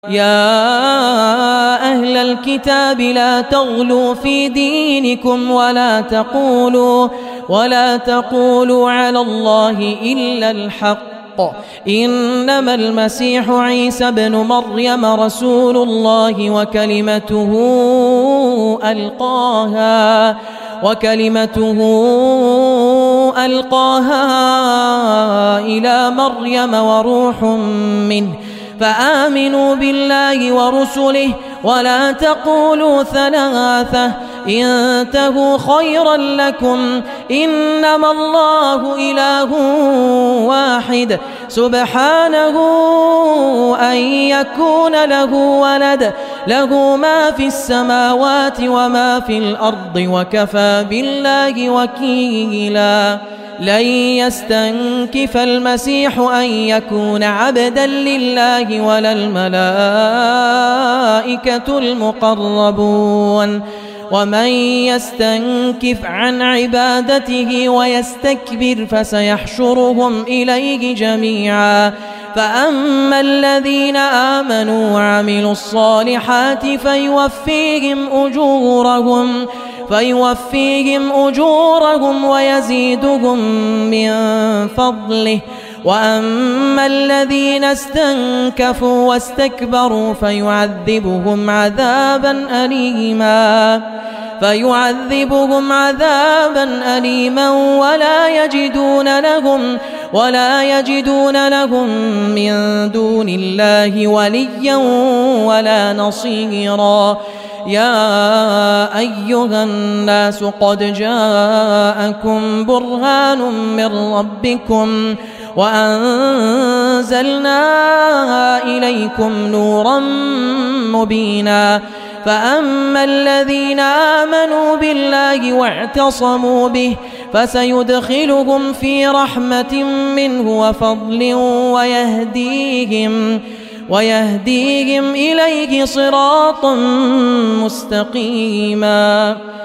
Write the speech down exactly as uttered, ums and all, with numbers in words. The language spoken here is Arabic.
يا أهل الكتاب لا تغلوا في دينكم ولا تقولوا ولا تقولوا على الله إلا الحق إنما المسيح عيسى ابن مريم رسول الله وكلمته ألقاها وكلمته ألقاها إلى مريم وروح منه فآمنوا بالله ورسله ولا تقولوا ثلاثة انتهوا خيرا لكم إنما الله إله واحد سبحانه أن يكون له ولد له ما في السماوات وما في الأرض وكفى بالله وكيلا لن يستنكف المسيح أن يكون عبدا لله ولا الملائكة المقربون ومن يستنكف عن عبادته ويستكبر فسيحشرهم إليه جميعا فأما الذين آمنوا وعملوا الصالحات فيوفيهم أجورهم فيوفيهم أجورهم ويزيدهم من فضله وأما الذين استنكفوا واستكبروا فيعذبهم عذابا أليما فيعذبهم عذابا أليما ولا يجدون لهم ولا يجدون لهم من دون الله وليا ولا نصيرا يا أيها الناس قد جاءكم برهان من ربكم وأنزلنا إليكم نورا مبينا فأما الذين آمنوا بالله واعتصموا به فسيدخلهم في رحمة منه وفضل ويهديهم ويهديهم إليه صراطا مستقيما.